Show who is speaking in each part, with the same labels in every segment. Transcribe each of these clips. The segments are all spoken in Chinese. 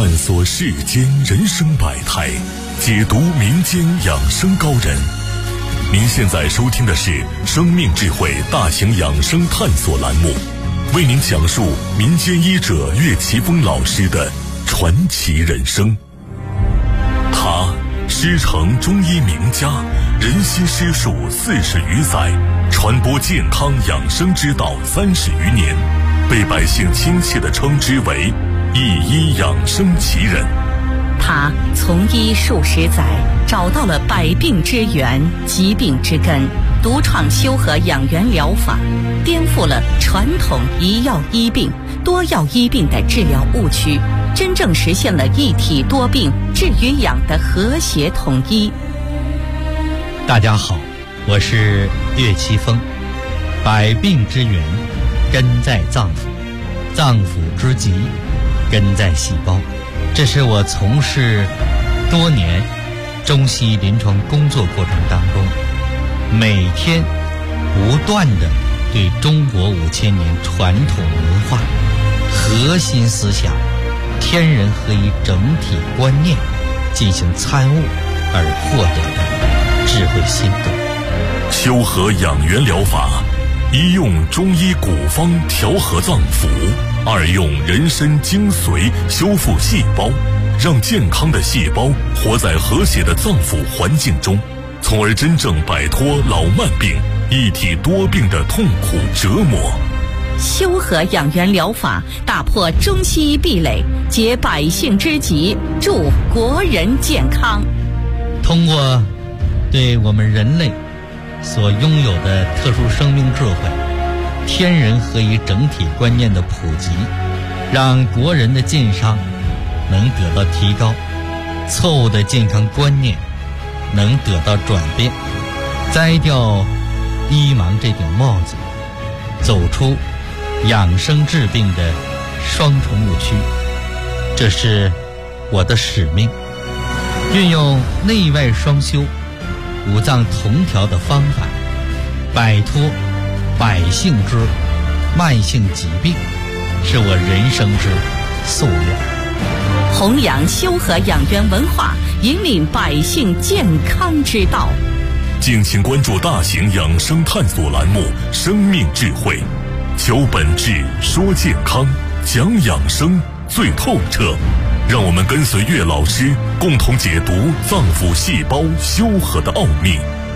Speaker 1: 探索世间人生百态，解读民间养生高人。您现在收听的是生命智慧大型养生探索栏目，为您讲述民间医者岳奇峰老师的传奇人生。他师承中医名家，人心师术40余载，传播健康养生之道30余年，被百姓亲切地称之为一医养生奇人。
Speaker 2: 他从医数十载，找到了百病之源、疾病之根，独创修和养元疗法，颠覆了传统一药医病、多药医病的治疗误区，真正实现了一体多病治与养的和谐统一。
Speaker 3: 大家好，我是岳奇峰。百病之源根在脏腑，脏腑之疾根在细胞。这是我从事多年中西医临床工作过程当中，每天不断地对中国5000年传统文化核心思想天人合一整体观念进行参悟而获得的智慧心得。
Speaker 1: 修和养元疗法，一用中医古方调和脏腑，二用人参精髓修复细胞，让健康的细胞活在和谐的脏腑环境中，从而真正摆脱老慢病、一体多病的痛苦折磨。
Speaker 2: 修和养元疗法打破中西医壁垒，解百姓之急，助国人健康。
Speaker 3: 通过对我们人类所拥有的特殊生命智慧、天人合一整体观念的普及，让国人的健康能得到提高，错误的健康观念能得到转变，摘掉医盲这顶帽子，走出养生治病的双重误区。这是我的使命，运用内外双修、五脏同调的方法，摆脱百姓之慢性疾病，是我人生之夙愿。
Speaker 2: 弘扬修和养元文化，引领百姓健康之道。
Speaker 1: 敬请关注大型养生探索栏目《生命智慧》，求本质，说健康，讲养生最透彻。让我们跟随岳老师，共同解读脏腑细胞修和的奥秘。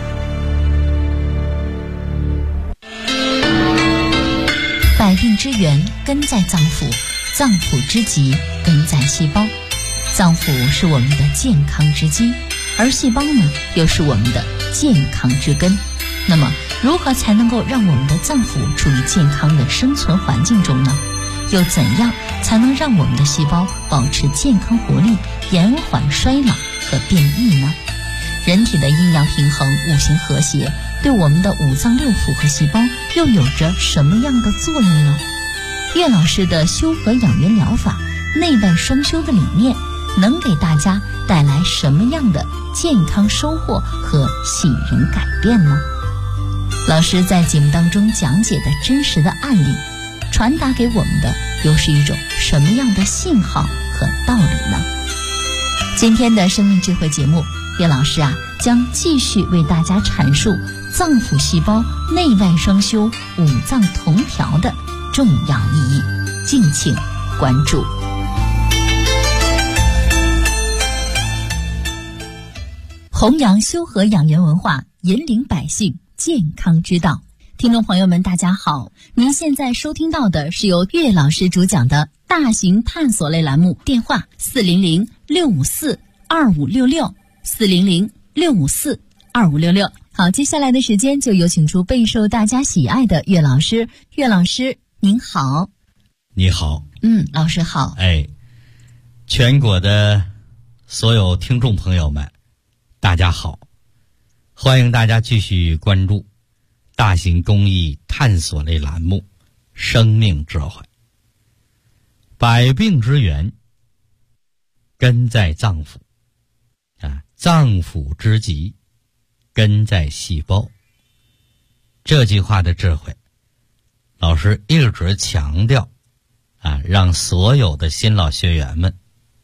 Speaker 4: 百病之源根在脏腑，脏腑之疾根在细胞。脏腑是我们的健康之基，而细胞呢，又是我们的健康之根。那么，如何才能够让我们的脏腑处于健康的生存环境中呢？又怎样才能让我们的细胞保持健康活力，延缓衰老和变异呢？人体的阴阳平衡、五行和谐，对我们的五脏六腑和细胞又有着什么样的作用呢？岳老师的修和养元疗法内外双修的理念，能给大家带来什么样的健康收获和喜人改变呢？老师在节目当中讲解的真实的案例，传达给我们的又是一种什么样的信号和道理呢？今天的生命智慧节目，岳老师将继续为大家阐述脏腑细胞内外双修、五脏同调的重要意义，敬请关注。弘扬修和养元文化，引领百姓健康之道。听众朋友们，大家好，您现在收听到的是由岳老师主讲的大型探索类栏目，电话400-654-2566，400-654-2566。好，接下来的时间就有请出备受大家喜爱的岳老师。岳老师您好。
Speaker 3: 你好。
Speaker 4: 老师好。
Speaker 3: 全国的所有听众朋友们大家好，欢迎大家继续关注大型公益探索类栏目《生命智慧》。百病之源根在脏腑，脏腑之疾根在细胞。这句话的智慧，老师一直强调让所有的新老学员们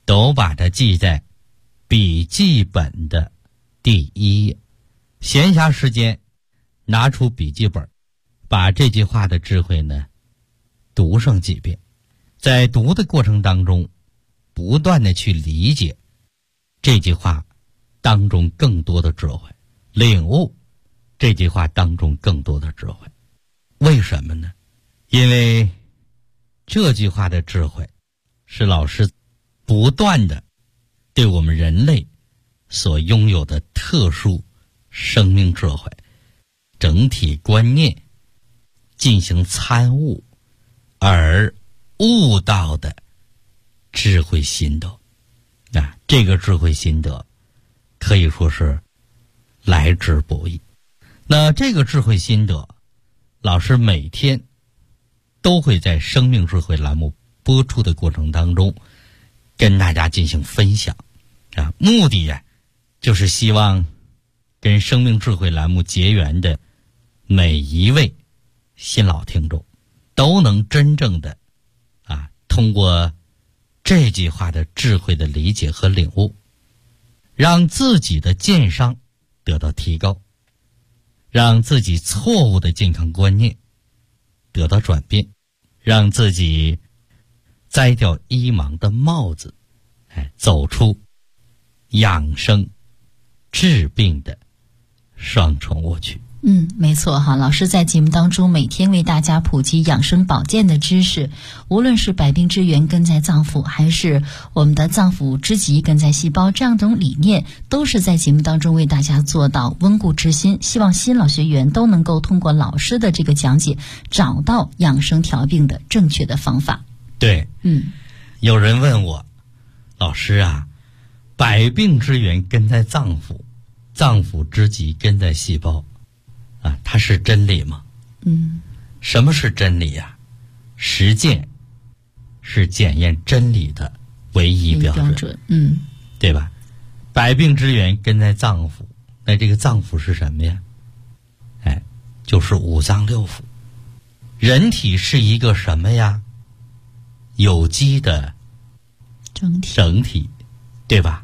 Speaker 3: 都把它记在笔记本的第1页。闲暇时间拿出笔记本，把这句话的智慧呢读上几遍，在读的过程当中不断的去理解这句话当中更多的智慧，领悟这句话当中更多的智慧。为什么呢？因为这句话的智慧是老师不断的对我们人类所拥有的特殊生命智慧整体观念进行参悟而悟到的智慧心得。这个智慧心得可以说是来之不易。那这个智慧心得，老师每天都会在生命智慧栏目播出的过程当中跟大家进行分享目的就是希望跟生命智慧栏目结缘的每一位新老听众都能真正的通过这句话的智慧的理解和领悟，让自己的健商得到提高，让自己错误的健康观念得到转变，让自己摘掉医盲的帽子，走出养生治病的双重误区。
Speaker 4: 没错哈，老师在节目当中每天为大家普及养生保健的知识，无论是百病之源根在脏腑，还是我们的脏腑之极根在细胞，这样一种理念都是在节目当中为大家做到温故知新，希望新老学员都能够通过老师的这个讲解找到养生调病的正确的方法。
Speaker 3: 对，有人问我，老师百病之源根在脏腑，脏腑之极根在细胞它是真理吗？什么是真理实践是检验真理的唯一标准。对吧？百病之源根在脏腑，那这个脏腑是什么呀？就是五脏六腑。人体是一个什么呀？有机的整体，对吧？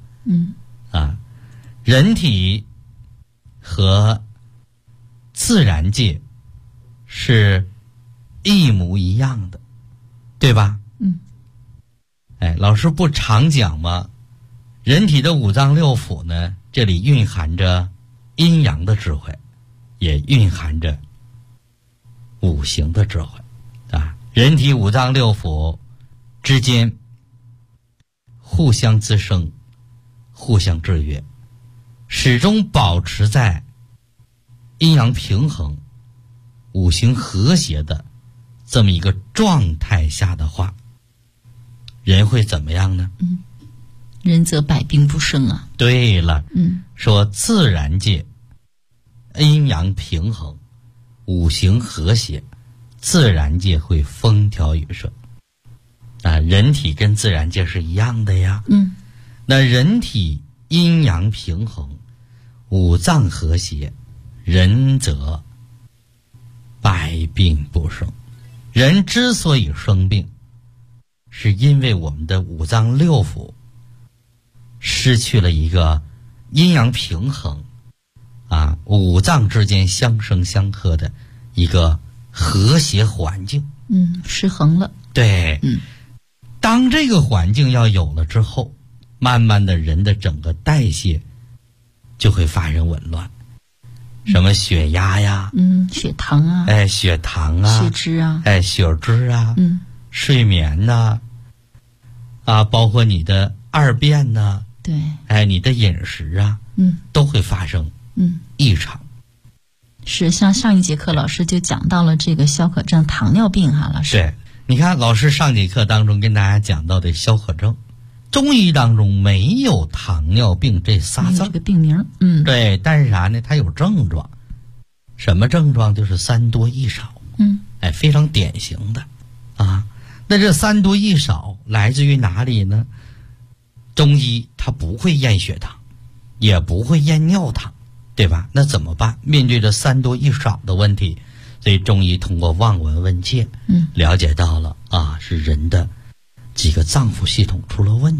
Speaker 3: 人体和自然界是一模一样的，对吧？老师不常讲吗？人体的五脏六腑呢，这里蕴含着阴阳的智慧，也蕴含着五行的智慧人体五脏六腑之间互相滋生，互相制约，始终保持在阴阳平衡、五行和谐的这么一个状态下的话，人会怎么样呢？
Speaker 4: 人则百病不生啊。
Speaker 3: 对了，说自然界阴阳平衡、五行和谐，自然界会风调雨顺人体跟自然界是一样的呀。那人体阴阳平衡、五脏和谐，人则百病不生。人之所以生病，是因为我们的五脏六腑失去了一个阴阳平衡五脏之间相生相克的一个和谐环境。
Speaker 4: 失衡了。
Speaker 3: 对，当这个环境要有了之后，慢慢的人的整个代谢就会发生紊乱，什么血压呀，
Speaker 4: 血糖
Speaker 3: 血糖
Speaker 4: 血脂
Speaker 3: 血脂睡眠包括你的二便
Speaker 4: 对，
Speaker 3: 你的饮食都会发生异常。
Speaker 4: 是，像上一节课老师就讲到了这个消渴症、糖尿病老师。
Speaker 3: 对，你看老师上节课当中跟大家讲到的消渴症，中医当中没有糖尿病这仨字，
Speaker 4: 这个病名。
Speaker 3: 对，但是啥呢？它有症状，什么症状？就是三多一少。非常典型的那这三多一少来自于哪里呢？中医它不会验血糖，也不会验尿糖，对吧？那怎么办？面对着三多一少的问题，所以中医通过望闻问切了解到了是人的几个脏腑系统出了问题。
Speaker 4: 对，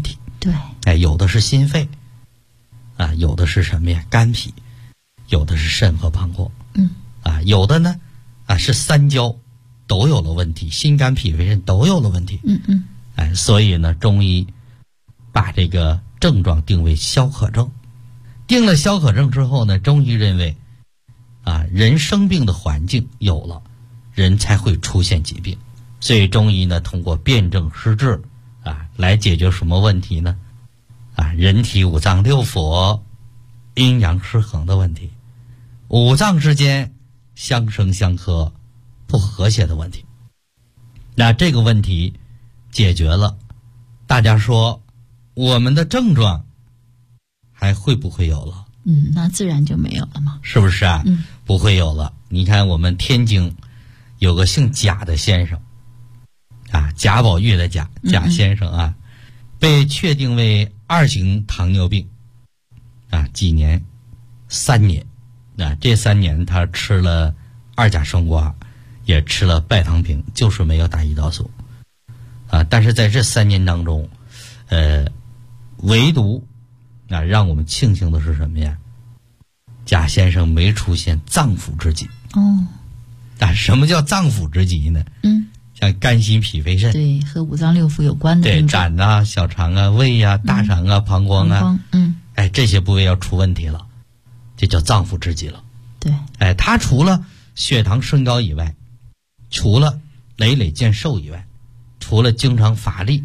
Speaker 3: 对，有的是心肺，有的是什么呀？肝脾，有的是肾和膀胱，有的呢，是三焦都有了问题，心肝脾肺肾都有了问题，所以呢，中医把这个症状定为消渴症。定了消渴症之后呢，中医认为，人生病的环境有了，人才会出现疾病。所以中医呢，通过辨证施治，来解决什么问题呢？人体五脏六腑阴阳失衡的问题，五脏之间相生相克不和谐的问题。那这个问题解决了，大家说我们的症状还会不会有了？
Speaker 4: 那自然就没有了嘛，
Speaker 3: 是不是啊？不会有了。你看我们天津有个姓贾的先生，贾宝玉的贾先生被确定为2型糖尿病，几年？3年。这3年他吃了2甲双胍，也吃了拜糖平，就是没有打胰岛素。但是在这3年当中，唯独让我们庆幸的是什么呀？贾先生没出现脏腑之疾。什么叫脏腑之疾呢？像肝心脾肺肾，
Speaker 4: 对，和五脏六腑有关的，
Speaker 3: 对，胆小肠胃大肠膀胱这些部位要出问题了，这叫脏腑之疾了。
Speaker 4: 对，
Speaker 3: 他除了血糖升高以外，除了累累见瘦以外，除了经常乏力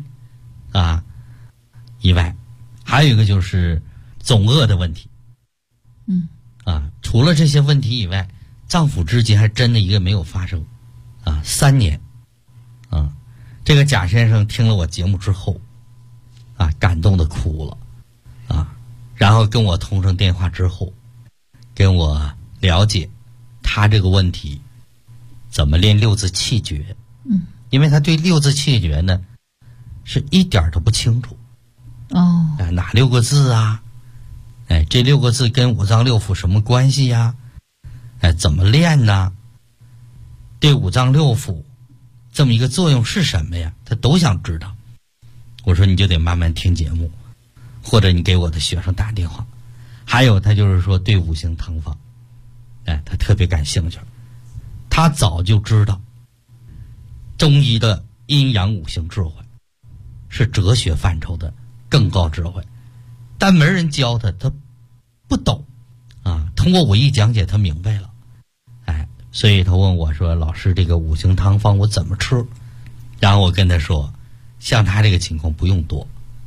Speaker 3: 以外，还有一个就是总饿的问题。除了这些问题以外，脏腑之疾还真的一个没有发生。3年。这个贾先生听了我节目之后，感动的哭了，然后跟我通上电话之后，跟我了解他这个问题怎么练六字气诀。因为他对六字气诀呢是一点都不清楚。哪6个字啊？这6个字跟五脏六腑什么关系呀？怎么练呢？对五脏六腑这么一个作用是什么呀？他都想知道。我说你就得慢慢听节目，或者你给我的学生打电话。还有他就是说对五行汤方，他特别感兴趣。他早就知道中医的阴阳五行智慧是哲学范畴的更高智慧，但没人教他，他不懂通过我一讲解他明白了。所以他问我说，老师这个五行汤方我怎么吃？然后我跟他说，像他这个情况不用多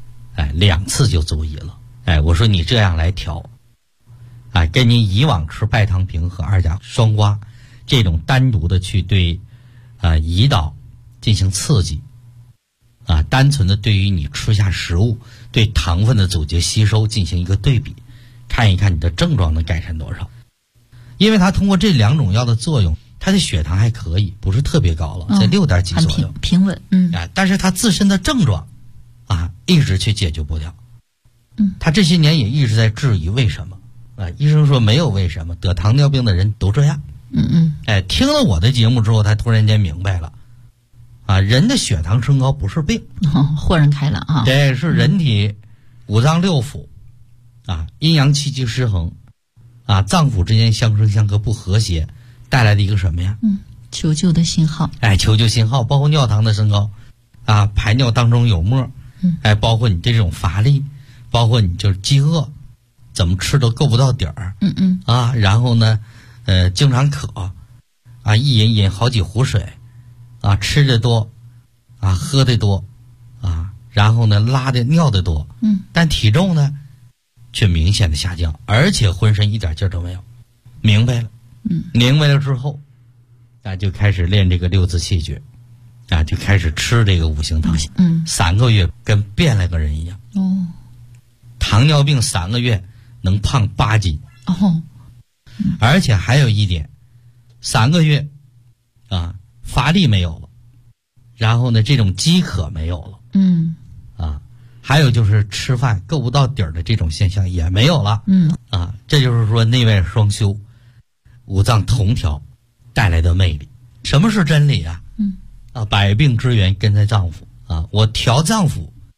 Speaker 3: ，2次就足矣了。我说你这样来调跟您以往吃拜糖平和2甲双胍这种单独的去对胰岛进行刺激单纯的对于你吃下食物对糖分的阻截吸收进行一个对比，看一看你的症状能改善多少。因为他通过这2种药的作用，他的血糖还可以，不是特别高了，在6点几左右，
Speaker 4: 平稳。
Speaker 3: 但是他自身的症状一直去解决不了。他这些年也一直在质疑为什么医生说没有为什么，得糖尿病的人都这样。听了我的节目之后，他突然间明白了人的血糖升高不是病，
Speaker 4: 豁然开朗
Speaker 3: 对，是人体五脏六腑阴阳气机失衡脏腑之间相生相克不和谐带来的一个什么呀？
Speaker 4: 求救的信号。
Speaker 3: 求救信号，包括尿糖的升高排尿当中有沫，包括你这种乏力，包括你就是饥饿，怎么吃都够不到底儿。然后呢经常渴一饮好几壶水吃的多喝的多然后呢拉的尿的多，但体重呢却明显的下降，而且浑身一点劲儿都没有。明白了，明白了之后就开始练这个六字气诀就开始吃这个五行汤，3个月跟变了个人一样。糖尿病3个月能胖8斤。而且还有一点，3个月乏力没有了，然后呢这种饥渴没有了，还有就是吃饭够不到底儿的这种现象也没有了。这就是说内外双修，五脏同调带来的魅力。什么是真理啊？百病之源根在脏腑我调脏腑，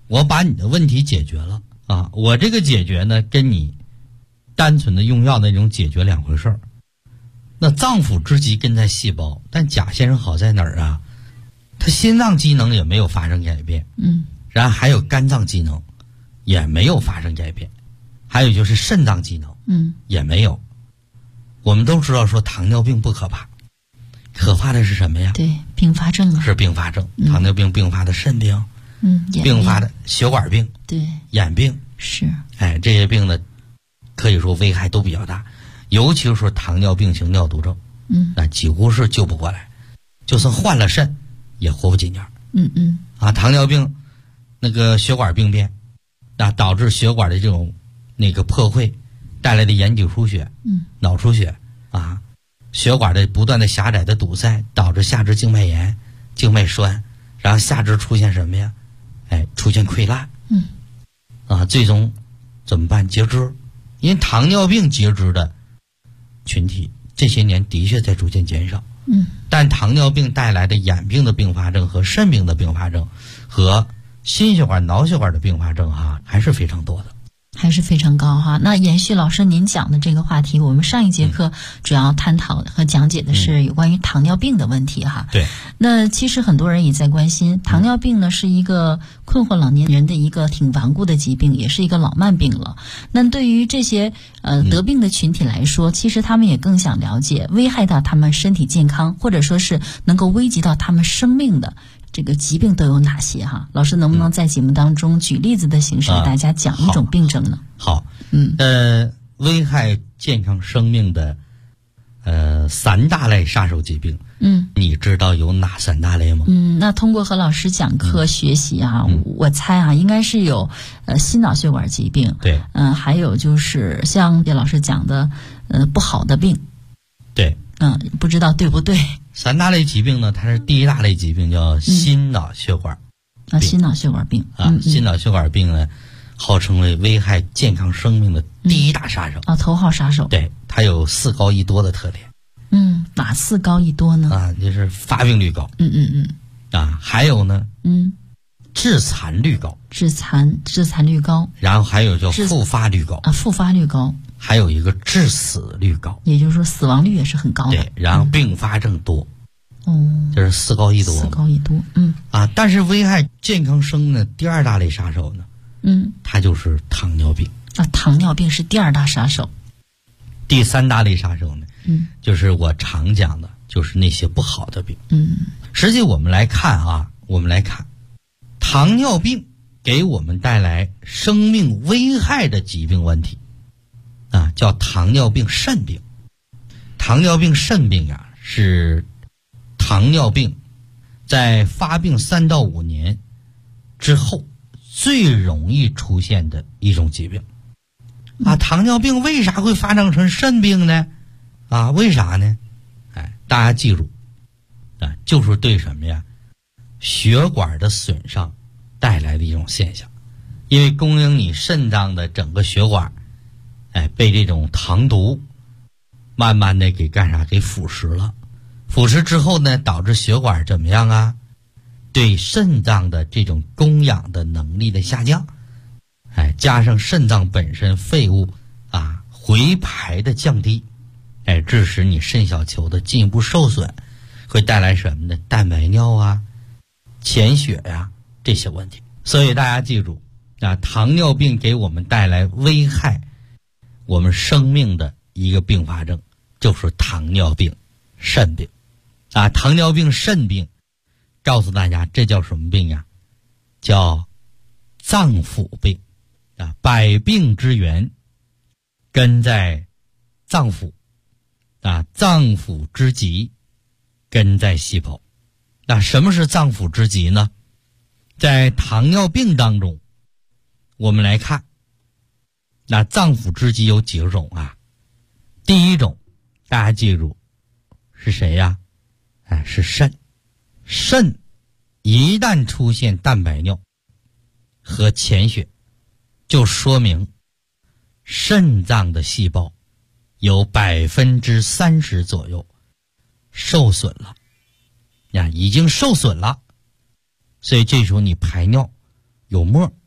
Speaker 3: 我把你的问题解决了啊，我这个解决呢，跟你单纯的用药那种解决两回事儿。那脏腑之疾根在细胞，但贾先生好在哪儿啊？他心脏机能也没有发生改变，然后还有肝脏机能也没有发生改变，还有就是肾脏机能，也没有。我们都知道说糖尿病不可怕，可怕的是什么呀？
Speaker 4: 对，并发症啊，
Speaker 3: 是并发症，糖尿病并发的肾病，并发的血管病，
Speaker 4: 对，
Speaker 3: 眼病
Speaker 4: 是，
Speaker 3: 哎，这些病呢，可以说危害都比较大，尤其是糖尿病型尿毒症，那几乎是救不过来，就算换了肾，也活不几年。糖尿病那个血管病变，那导致血管的这种那个破溃，带来的眼底出血，脑出血啊，血管的不断的狭窄的堵塞，导致下肢静脉炎、静脉栓，然后下肢出现什么呀？哎，出现溃烂，最终怎么办？截肢。因为糖尿病截肢的群体这些年的确在逐渐减少，但糖尿病带来的眼病的并发症和肾病的并发症和心血管、脑血管的并发症还是非常多的。
Speaker 4: 还是非常高哈。那延续老师您讲的这个话题，我们上一节课主要探讨和讲解的是有关于糖尿病的问题哈。
Speaker 3: 对。
Speaker 4: 那其实很多人也在关心，糖尿病呢是一个困惑老年人的一个挺顽固的疾病，也是一个老慢病了。那对于这些得病的群体来说，其实他们也更想了解危害到他们身体健康，或者说是能够危及到他们生命的这个疾病都有哪些哈？老师能不能在节目当中举例子的形式给大家讲一种病症呢？
Speaker 3: 好，危害健康生命的3大类杀手疾病，你知道有哪3大类吗？
Speaker 4: 那通过和老师讲课学习我猜应该是有心脑血管疾病，
Speaker 3: 对，
Speaker 4: 还有就是像叶老师讲的不好的病，
Speaker 3: 对，
Speaker 4: 不知道对不对
Speaker 3: ？3大类疾病呢，它是第一大类疾病叫心脑血管病，
Speaker 4: 心脑血管病
Speaker 3: 心脑血管病呢，号称为危害健康生命的第一大杀手
Speaker 4: 头号杀手。
Speaker 3: 对，它有4高1多的特点。
Speaker 4: 哪4高1多呢？
Speaker 3: 就是发病率高。还有呢，致残率高。致残
Speaker 4: 率高。
Speaker 3: 然后还有叫复发率高。
Speaker 4: 复发率高。
Speaker 3: 还有一个致死率高，
Speaker 4: 也就是说死亡率也是很高的。
Speaker 3: 对，然后并发症多。这是4高1多。
Speaker 4: 4高1多。
Speaker 3: 但是危害健康生命的第2大类杀手呢，它就是糖尿病。
Speaker 4: 糖尿病是第2大杀手。
Speaker 3: 第3大类杀手呢，就是我常讲的，就是那些不好的病。实际我们来看糖尿病给我们带来生命危害的疾病问题叫糖尿病肾病。糖尿病肾病是糖尿病在发病3到5年之后最容易出现的一种疾病。糖尿病为啥会发展成肾病呢？为啥呢？大家记住就是对什么呀？血管的损伤带来的一种现象。因为供应你肾脏的整个血管被这种糖毒慢慢的给干啥？给腐蚀了。腐蚀之后呢，导致血管怎么样对肾脏的这种供氧的能力的下降，加上肾脏本身废物回排的降低，致使你肾小球的进一步受损，会带来什么呢？蛋白尿潜血这些问题。所以大家记住糖尿病给我们带来危害我们生命的一个并发症就是糖尿病肾病。糖尿病肾病告诉大家这叫什么病叫脏腑病。百病之源根在脏腑，脏腑之疾根在细胞。什么是脏腑之疾呢？在糖尿病当中我们来看脏腑之疾有几种第一种大家记住是谁是肾。肾一旦出现蛋白尿和潜血，就说明肾脏的细胞有30%左右受损了已经受损了。所以这时候你排尿有沫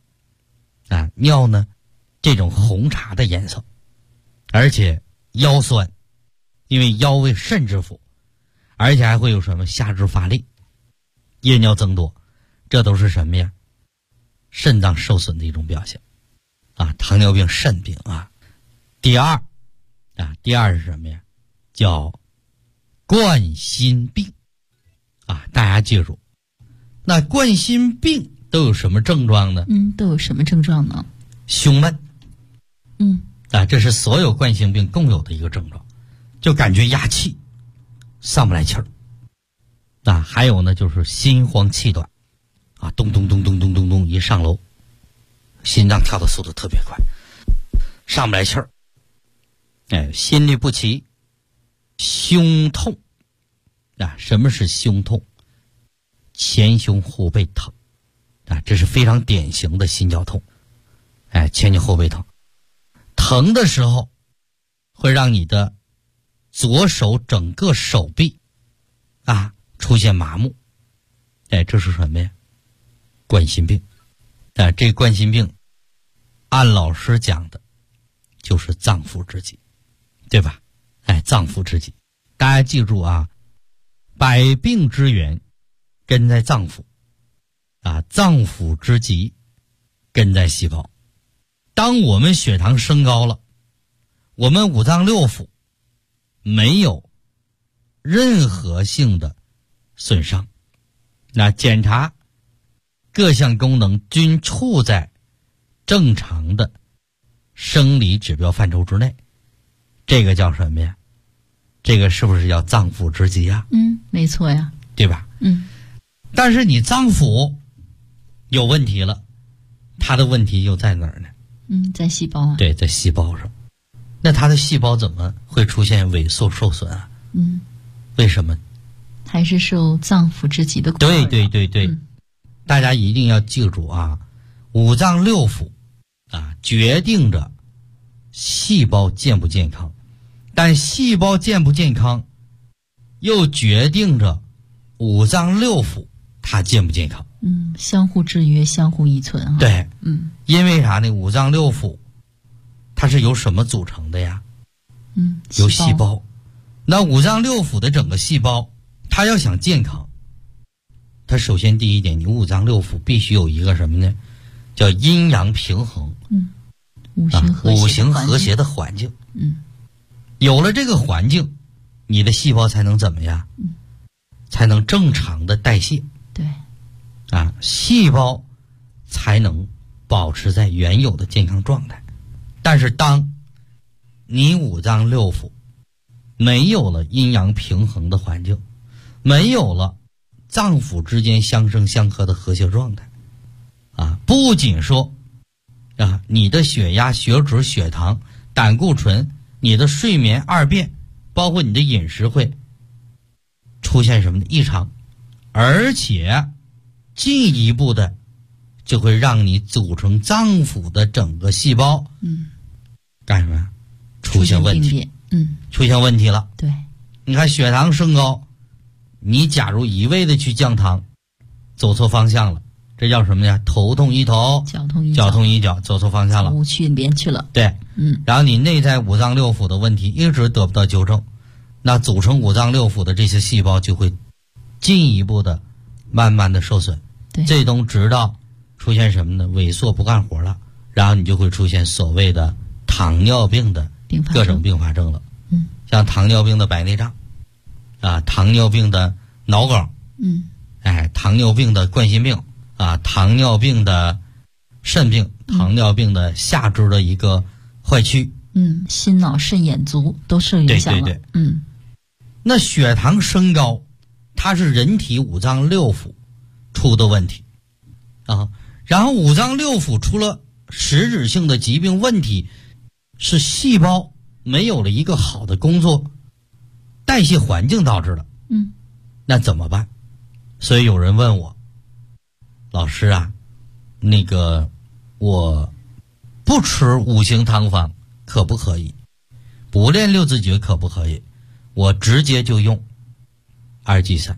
Speaker 3: 啊，尿呢这种红茶的颜色，而且腰酸，因为腰为肾之府，而且还会有什么下肢乏力、夜尿增多，这都是什么呀？肾脏受损的一种表现啊，糖尿病、肾病啊。第二是什么呀？叫冠心病啊，大家记住，那冠心病都有什么症状呢？
Speaker 4: 都有什么症状呢？
Speaker 3: 胸闷。这是所有冠心病共有的一个症状，就感觉压气，上不来气儿。还有呢，就是心慌气短，啊，咚咚咚咚咚咚咚，一上楼，心脏跳的速度特别快，上不来气儿。心律不齐，胸痛。什么是胸痛？前胸后背疼，这是非常典型的心绞痛。前胸后背疼，疼的时候会让你的左手整个手臂出现麻木。这是什么呀？冠心病。这冠心病按老师讲的就是脏腑之疾，对吧？脏腑之疾，大家记住啊，百病之源根在脏腑脏腑之疾根在细胞。当我们血糖升高了，我们五脏六腑没有任何性的损伤，那检查各项功能均处在正常的生理指标范畴之内，这个叫什么呀？这个是不是叫脏腑之疾呀？
Speaker 4: 没错呀，
Speaker 3: 对吧？但是你脏腑有问题了，它的问题又在哪儿呢？
Speaker 4: 在细胞啊。
Speaker 3: 对，在细胞上。那它的细胞怎么会出现萎缩受损啊？为什么？
Speaker 4: 还是受脏腑之疾的困扰。
Speaker 3: 对，大家一定要记住啊，五脏六腑决定着细胞健不健康，但细胞健不健康又决定着五脏六腑它健不健康。
Speaker 4: 相互制约，相互依存啊。
Speaker 3: 对，因为啥呢？五脏六腑它是由什么组成的呀？由细胞。那五脏六腑的整个细胞，它要想健康，它首先第一点，你五脏六腑必须有一个什么呢？叫阴阳平衡。五行和谐的环境。有了这个环境，你的细胞才能怎么样？才能正常的代谢。
Speaker 4: 对。
Speaker 3: 细胞才能保持在原有的健康状态。但是当你五脏六腑没有了阴阳平衡的环境，没有了脏腑之间相生相克的和谐状态，不仅说你的血压、血脂、血糖、胆固醇，你的睡眠、二便，包括你的饮食会出现什么异常，而且进一步的就会让你组成脏腑的整个细胞干什么？出现问题。出现问题了。
Speaker 4: 对，
Speaker 3: 你看血糖升高，你假如一味的去降糖，走错方向了，这叫什么呀？头痛医头，脚痛医脚，走错方向了，
Speaker 4: 去边去了。
Speaker 3: 对，然后你内在五脏六腑的问题一直得不到纠正，那组成五脏六腑的这些细胞就会进一步的慢慢的受损。
Speaker 4: 对，
Speaker 3: 最终直到出现什么呢？萎缩不干活了，然后你就会出现所谓的糖尿病的各种并发症了。像糖尿病的白内障糖尿病的脑梗，糖尿病的冠心病糖尿病的肾病，糖尿病的下肢的一个坏疽，
Speaker 4: 心脑肾眼足都受影响了。
Speaker 3: 对，那血糖升高，它是人体五脏六腑出的问题然后五脏六腑出了实质性的疾病问题，是细胞没有了一个好的工作代谢环境导致的。那怎么办？所以有人问我，老师那个我不吃五行汤方可不可以？不练六字诀可不可以？我直接就用2G3。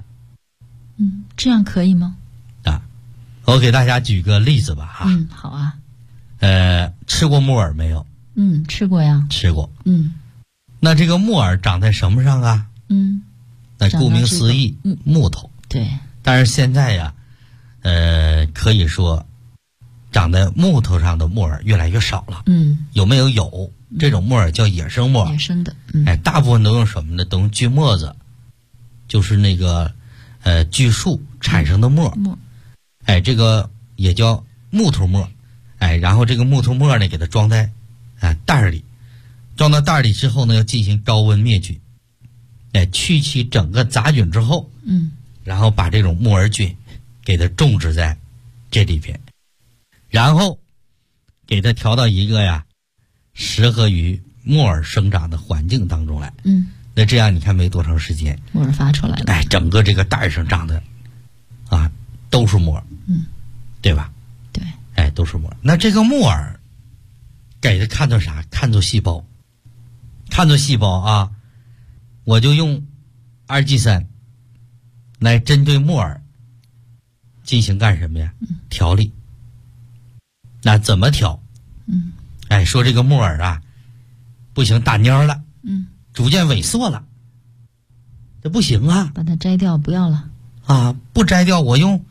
Speaker 4: 这样可以吗？
Speaker 3: 我给大家举个例子吧
Speaker 4: 好啊。
Speaker 3: 吃过木耳没有？
Speaker 4: 吃过呀。
Speaker 3: 吃过。
Speaker 4: 那
Speaker 3: 这个木耳长在什么上啊？那顾名思义，木头。
Speaker 4: 对。
Speaker 3: 但是现在呀，可以说，长在木头上的木耳越来越少了。有没有？有。这种木耳叫野生木耳。
Speaker 4: 野生的。
Speaker 3: 大部分都用什么呢？都用锯末子，就是那个锯树产生的末。这个也叫木头末。然后这个木头末呢，给它装在袋里，装到袋里之后呢，要进行高温灭菌，去其整个杂菌之后，然后把这种木耳菌给它种植在这里边，然后给它调到一个适合于木耳生长的环境当中来。那这样你看没多长时间，
Speaker 4: 木耳发出来了。
Speaker 3: 整个这个袋上长的都是木耳，对吧？
Speaker 4: 对。
Speaker 3: 都是木耳。那这个木耳给它看作啥？看作细胞，看作细胞我就用2G3来针对木耳进行干什么呀？调理。那怎么调？说这个木耳不行，打蔫了，逐渐萎缩了，这不行啊！
Speaker 4: 把它摘掉，不要了
Speaker 3: 不摘掉，我用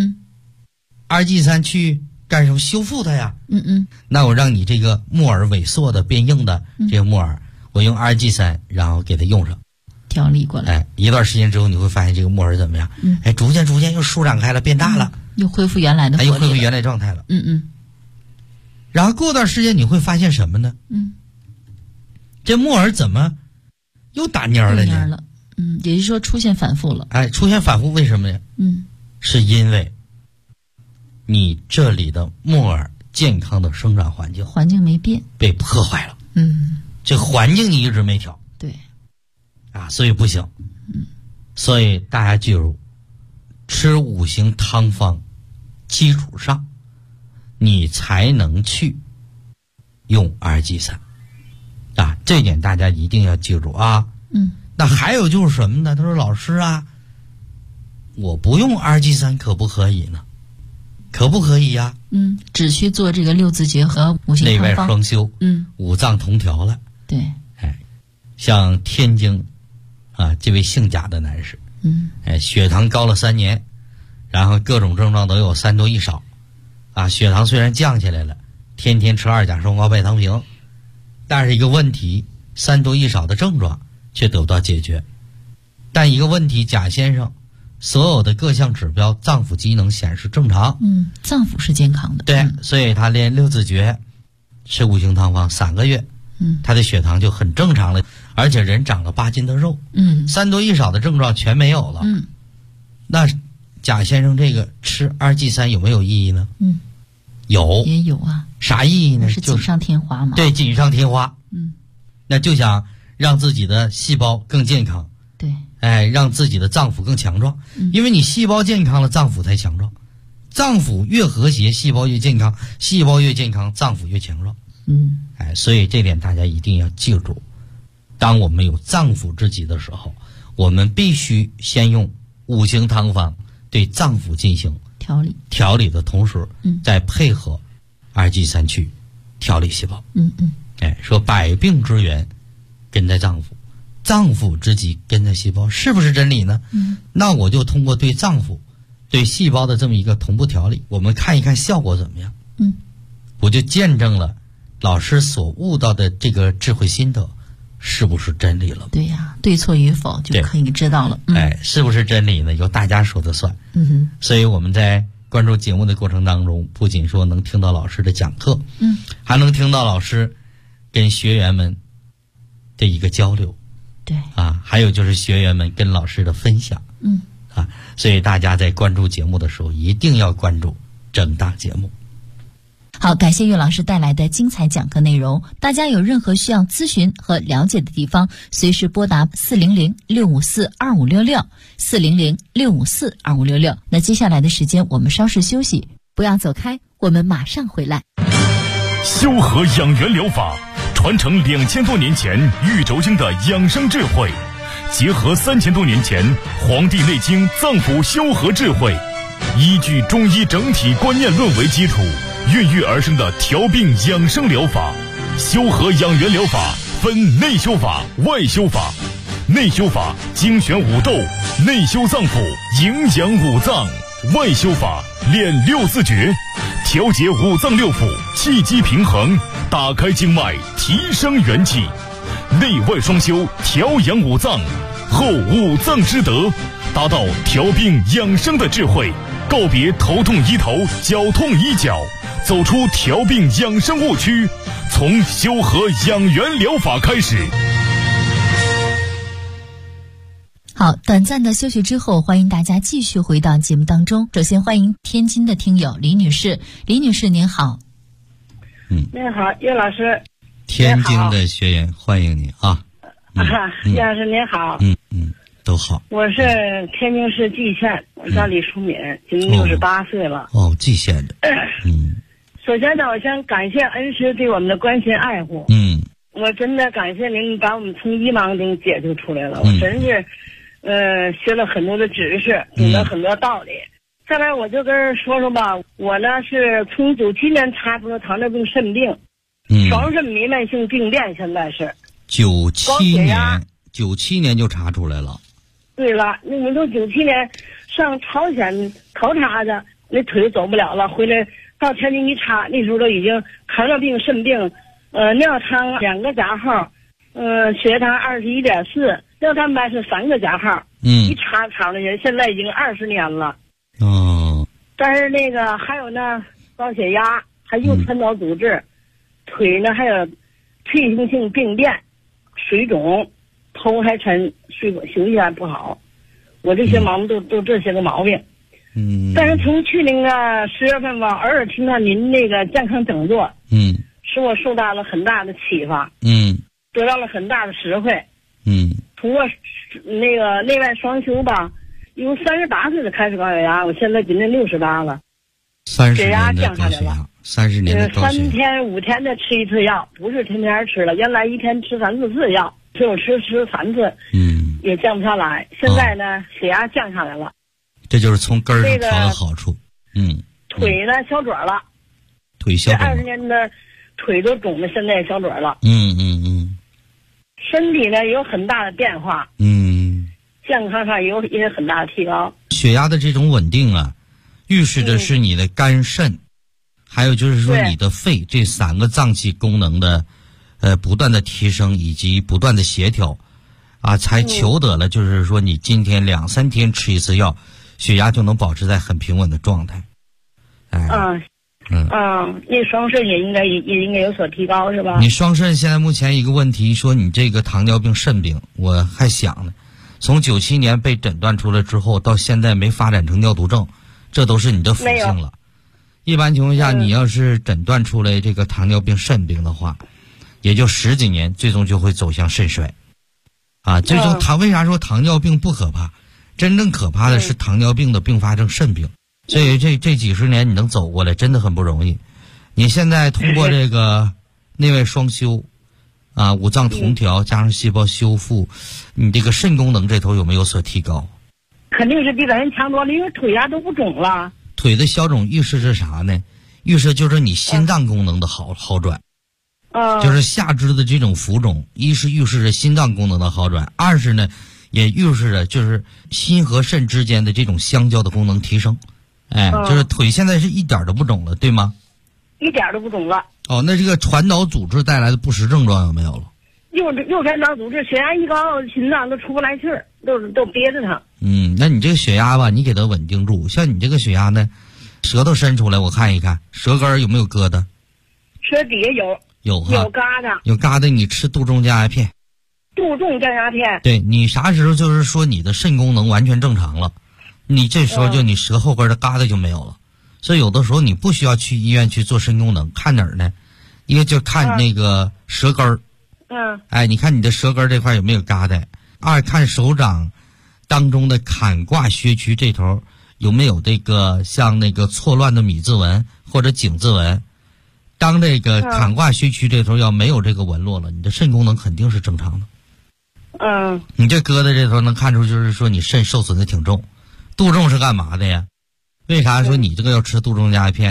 Speaker 3: 2G3去干什么？修复它呀。那我让你这个木耳萎缩的变硬的这个木耳，我用2G3，然后给它用上，
Speaker 4: 调理过来。
Speaker 3: 一段时间之后，你会发现这个木耳怎么样？逐渐又舒展开了，变大了，
Speaker 4: 又恢复原来的活力了，
Speaker 3: 又恢复原来状态了。然后过段时间你会发现什么呢？这木耳怎么又打蔫了呢？
Speaker 4: 也就是说出现反复了。
Speaker 3: 出现反复为什么呀？是因为你这里的木耳健康的生长环境
Speaker 4: 没变，
Speaker 3: 被破坏了。这环境你一直没调。
Speaker 4: 对。
Speaker 3: 所以不行。所以大家记住，吃五行汤方基础上，你才能去用2G3。这点大家一定要记住那还有就是什么呢？他说老师我不用2G3可不可以呢？可不可以呀？
Speaker 4: 只需做这个6字诀和五行汤方，
Speaker 3: 内外双修，五脏同调了。
Speaker 4: 对。
Speaker 3: 像天津这位姓贾的男士，血糖高了3年，然后各种症状都有3多1少，血糖虽然降下来了，天天吃2甲双誥拜糖平，但是一个问题，3多1少的症状却得不到解决。但一个问题，贾先生所有的各项指标脏腑机能显示正常，
Speaker 4: 脏腑是健康的。
Speaker 3: 对，所以他练6字诀，吃五行汤方3个月，他的血糖就很正常了，而且人长了8斤的肉，3多1少的症状全没有了。那贾先生这个吃2G3有没有意义呢？有，
Speaker 4: 也有
Speaker 3: 啥意义呢？
Speaker 4: 是锦上添花嘛。
Speaker 3: 对，锦上添花。那就想让自己的细胞更健康。
Speaker 4: 对。
Speaker 3: 让自己的脏腑更强壮，因为你细胞健康了，脏腑才强壮。脏腑越和谐，细胞越健康；细胞越健康，脏腑越强壮。所以这点大家一定要记住。当我们有脏腑之疾的时候，我们必须先用五行汤方对脏腑进行调理的同时，再配合2G3去调理细胞。说百病之源根在脏腑，脏腑之疾根在细胞，是不是真理呢？那我就通过对脏腑、对细胞的这么一个同步调理，我们看一看效果怎么样。我就见证了老师所悟到的这个智慧心得是不是真理了？
Speaker 4: 对呀，对错与否就可以知道了。
Speaker 3: 是不是真理呢？由大家说的算。所以我们在关注节目的过程当中，不仅说能听到老师的讲课，还能听到老师跟学员们的一个交流。
Speaker 4: 对
Speaker 3: 还有就是学员们跟老师的分享。所以大家在关注节目的时候，一定要关注整档节目。
Speaker 4: 好，感谢岳老师带来的精彩讲课内容。大家有任何需要咨询和了解的地方，随时拨打400-654-2566，400-654-2566。那接下来的时间我们稍事休息，不要走开，我们马上回来。
Speaker 1: 修和养元疗法传承2000多年前玉轴经的养生智慧，结合3000多年前《黄帝内经》脏腑修和智慧，依据中医整体观念论为基础， 孕育而生的调病养生疗法。修和养元疗法分内修法、外修法。内修法精选五斗，内修脏腑，营养五脏；外修法练六字诀，调节五脏六腑，气机平衡，打开经脉，提升元气。内外双修，调养五脏，后五脏之德，达到调病养生的智慧，告别头痛医头、脚痛医脚，走出调病养生误区，从修和养元疗法开始。
Speaker 4: 好，短暂的休息之后，欢迎大家继续回到节目当中。首先欢迎天津的听友李女士，李女士您好。
Speaker 5: 您好，叶老师。
Speaker 3: 天津的学员欢迎你啊。
Speaker 5: 叶老师您好。
Speaker 3: 都好。
Speaker 5: 我是天津市蓟县，我叫李淑敏，今年68岁了。
Speaker 3: 蓟县的。
Speaker 5: 首先呢，我先感谢恩师对我们的关心爱护。我真的感谢您把我们从迷茫中解救出来了。我真是学了很多的知识，懂得很多道理。再来我就跟人说说吧，我呢是从97年查出了糖尿病肾病，双肾弥漫性病变，现在是
Speaker 3: 97年就查出来了。
Speaker 5: 对了，那你都97年上朝鲜考察的，那腿走不了了，回来到天津一查，那时候都已经糖尿病、肾病，尿糖2个加号，血糖21.4，尿蛋白是3个加号。一查的人现在已经20年了。但是那个还有呢，高血压，还有传导组织，腿呢还有退行性病变，水肿，头还沉，休息还不好。我这些毛病都这些个毛病。但是从去年10月份吧，偶尔听到您那个健康讲座，使我受到了很大的启发，得到了很大的实惠。通过那个内外双修吧，由38岁的开始高血压，我现在今年68了，30
Speaker 3: 血
Speaker 5: 压降下来了。
Speaker 3: 30年的高血压。3
Speaker 5: 天5天的吃一次药，不是天天吃了，原来一天吃3、4次药，只有吃3次，也降不下来。现在呢，血压降下来了。
Speaker 3: 这就是从根儿上调的好处。
Speaker 5: 腿呢消肿了，
Speaker 3: 腿消肿了。
Speaker 5: 这20年的腿都肿的，现在也消肿了。身体呢有很大的变化。健康上也有很大的提高。
Speaker 3: 血压的这种稳定啊，预示着是你的肝肾，还有就是说你的肺这3个脏器功能的不断的提升以及不断的协调啊，才求得了就是说你今天2、3天吃一次药，血压就能保持在很平稳的状态。
Speaker 5: 那双肾也应该有所提高，是吧？
Speaker 3: 你双肾现在目前一个问题，说你这个糖尿病肾病，我还想呢，从97年被诊断出来之后，到现在没发展成尿毒症，这都是你的福星了。一般情况下，你要是诊断出来这个糖尿病肾病的话，也就10几年，最终就会走向肾衰。最终为啥说糖尿病不可怕？真正可怕的是糖尿病的并发症肾病。所以这几十年你能走过来真的很不容易。你现在通过这个内外双修五脏同调加上细胞修复，你这个肾功能这头有没有所提高？
Speaker 5: 肯定是比咱人强多了，因为腿呀都不肿了。
Speaker 3: 腿的消肿预示着啥呢？预示就是你心脏功能的好转。就是下肢的这种浮肿，一是预示着心脏功能的好转，二是呢也预示着就是心和肾之间的这种相交的功能提升。就是腿现在是一点都不肿了，对吗？
Speaker 5: 一点都不肿了。
Speaker 3: 那这个传导组织带来的不实症状有没有了？
Speaker 5: 右传导组织，血压一高，心脏都出不来气儿，都憋着它。
Speaker 3: 那你这个血压吧，你给它稳定住。像你这个血压呢，舌头伸出来，我看一看，舌根有没有疙瘩？
Speaker 5: 舌底下有疙瘩，
Speaker 3: 有疙瘩，你吃杜仲降压片。
Speaker 5: 杜仲降压片。
Speaker 3: 对，你啥时候就是说你的肾功能完全正常了，你这时候就你舌后根的疙瘩就没有了。所以有的时候你不需要去医院去做肾功能，看哪儿呢？一个就看那个舌根儿。你看你的舌根这块有没有疙瘩？二看手掌当中的坎卦穴区这头有没有这个像那个错乱的米字纹或者井字纹。当这个坎卦穴区这头要没有这个纹络了，你的肾功能肯定是正常的。你这疙瘩这头能看出就是说你肾受损的挺重。杜仲是干嘛的呀？为啥说你这个要吃杜仲降压片呢？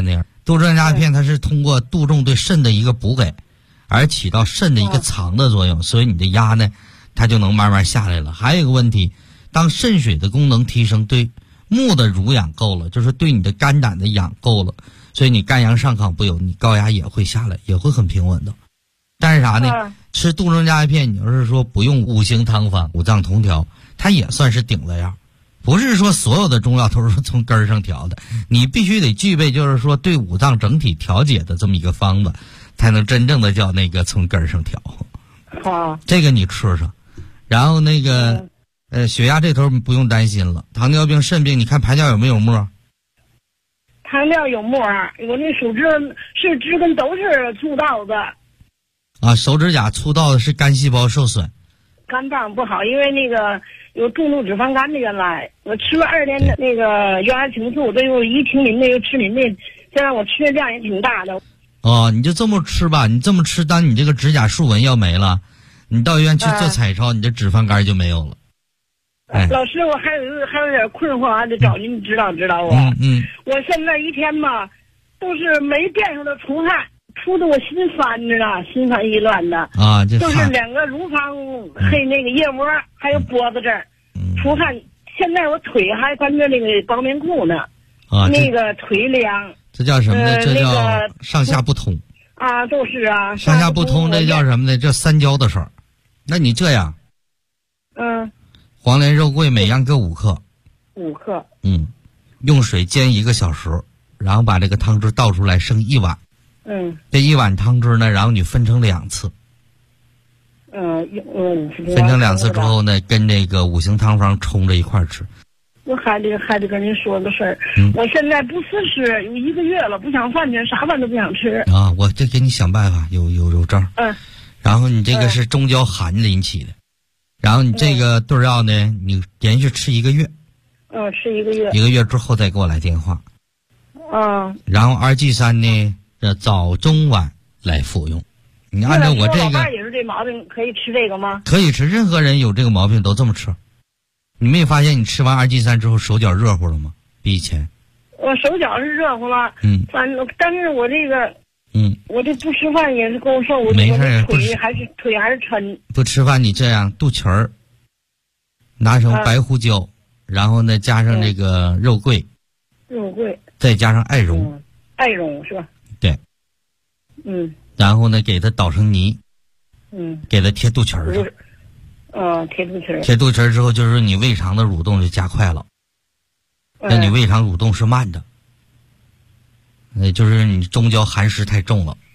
Speaker 3: 杜仲佳片它是通过杜仲对肾的一个补给，而起到肾的一个藏的作用，所以你的压呢，它就能慢慢下来了。还有一个问题，当肾水的功能提升，对木的濡养够了，就是对你的肝胆的养够了，所以你肝阳上亢不有，你高压也会下来，也会很平稳的。但是啥呢？吃杜仲佳片，你要是说不用五行汤方、五脏同调，它也算是顶了样。不是说所有的中药都是从根儿上调的，你必须得具备就是说对五脏整体调节的这么一个方子，才能真正的叫那个从根儿上调。这个你吃上，然后那个血压这头不用担心了。糖尿病、肾病，你看排尿有没有沫？
Speaker 5: 糖尿有沫，我那手指是指根都是粗糙的。
Speaker 3: 啊，手指甲粗糙的是肝细胞受损。
Speaker 5: 肝脏不好，因为那个有重度脂肪肝的，原来我吃了2年的那个原来情素，这又一停您的又吃您的，现在我吃的量也挺大的。
Speaker 3: 哦，你就这么吃吧，你这么吃，当你这个指甲竖纹要没了，你到医院去做彩超，你这脂肪肝就没有了。
Speaker 5: 老师，我还有点困惑，还得找您指导指导我。我现在一天嘛，都是没变上的出汗。出的我心烦着呢，心烦意乱的
Speaker 3: 啊，
Speaker 5: 就是2个乳房黑那个腋窝，还有脖子这儿出汗。现在我腿还穿着那个包棉裤呢，那个腿凉。
Speaker 3: 这叫什么呢？这叫上下不通
Speaker 5: 啊，就是啊，
Speaker 3: 上下不通，这叫什么呢？这三焦的事儿。那你这样，黄连、肉桂每样各5克，5克，用水煎1个小时，然后把这个汤汁倒出来，剩1碗。这1碗汤汁呢，然后你分成2次。分成2次之后呢，跟这个五行汤方冲着一块吃。
Speaker 5: 我还得跟您说个事儿，我现在不思食有1个月了，不想饭去，啥饭都不想吃。
Speaker 3: 啊，我这给你想办法，有招。然后你这个是中焦寒引起的，然后你这个对药呢，你连续吃1个月。
Speaker 5: 吃1个月。
Speaker 3: 1个月之后再给我来电话。然后2G3呢？早中晚来服用，你按照我这个。我爸
Speaker 5: 也是这毛病，可以吃这个吗？
Speaker 3: 可以吃，任何人有这个毛病都这么吃。你没发现你吃完2G3之后手脚热乎了吗？比以前。
Speaker 5: 我手脚是热乎了，但是我这个，我这不吃饭也是够受，
Speaker 3: 没事，
Speaker 5: 腿还是抻。
Speaker 3: 不吃饭你这样，肚脐儿拿成白胡椒，然后呢加上这个肉桂，再加上艾绒，
Speaker 5: 艾绒是吧？
Speaker 3: 对，然后呢，给它捣成泥，给它贴肚脐儿上，
Speaker 5: 贴肚脐儿。
Speaker 3: 贴肚脐儿之后，就是你胃肠的蠕动就加快了，那你胃肠蠕动是慢的，就是你中焦寒湿太重了。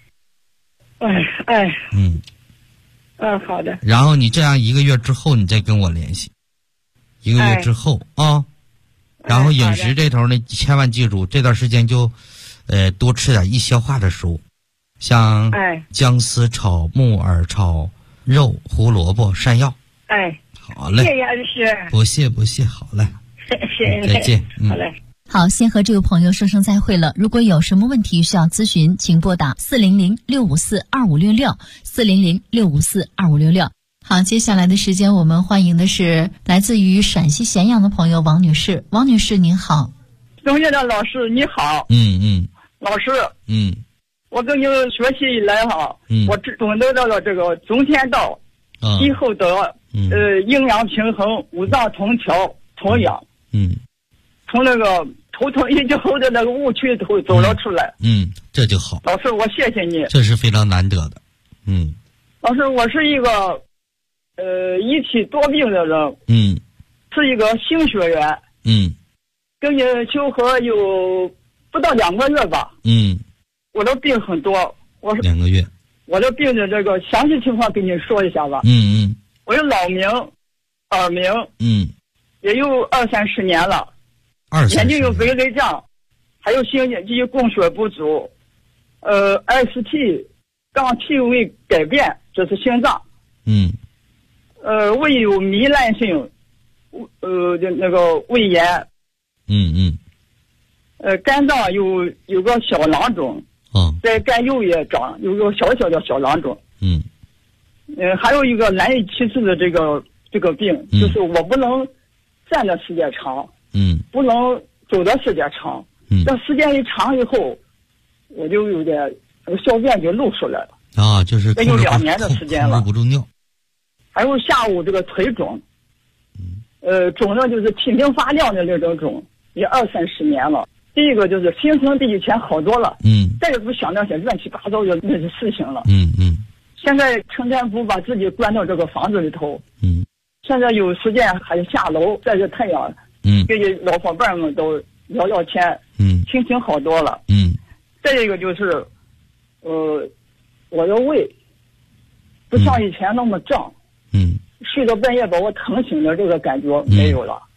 Speaker 5: 好的。
Speaker 3: 然后你这样1个月之后，你再跟我联系，1个月之后啊，然后饮食这头呢，千万记住，这段时间就。多吃点易消化的食物，像姜丝炒木耳炒肉、胡萝卜、山药。好嘞，
Speaker 5: 谢谢恩师。
Speaker 3: 不谢，好嘞，
Speaker 5: 谢谢，
Speaker 3: 再见。
Speaker 5: 好嘞。
Speaker 4: 好，先和这位朋友说声再会了。如果有什么问题需要咨询，请拨打400-654-2566，400-654-2566。好，接下来的时间我们欢迎的是来自于陕西咸阳的朋友王女士。王女士您好。
Speaker 6: 钟院长老师你好。老师，我跟你学习以来哈，我总得到了这个中天道，以后的营养平衡、五脏同调、同养，从那个头疼医后的那个误区头走了出来，
Speaker 3: 这就好。
Speaker 6: 老师，我谢谢你，
Speaker 3: 这是非常难得的。
Speaker 6: 老师，我是一个一体多病的人，是一个新学员，跟你求和有不到2个月吧，我的病很多，我是2
Speaker 3: 个月，
Speaker 6: 我的病的这个详细情况跟你说一下吧。我有老鸣、耳鸣，也有20-30年了，眼睛有微泪障，还有心肌供血不足，ST 杠 T 位改变，这是心脏，胃有糜烂性，那个胃炎，肝脏有个小囊肿，在肝右也长，有个小小的小囊肿，还有一个难以启齿的这个病，就是我不能站的时间长，不能走的时间长，这时间一长以后， 我就有点小便就漏出来了
Speaker 3: 啊，就是
Speaker 6: 也有2年的时间了，
Speaker 3: 控制不住尿。
Speaker 6: 还有下午这个腿肿，肿的就是提心发亮的那种肿，也20-30年了。第一个就是心情比以前好多了，再也不想那些乱七八糟的那些事情了，现在成天不把自己关到这个房子里头，现在有时间还下楼晒着太阳，给老伙伴们都聊聊天，心情好多了，再一个就是，我的胃不像以前那么胀，睡到半夜把我疼醒的这个感觉没有了，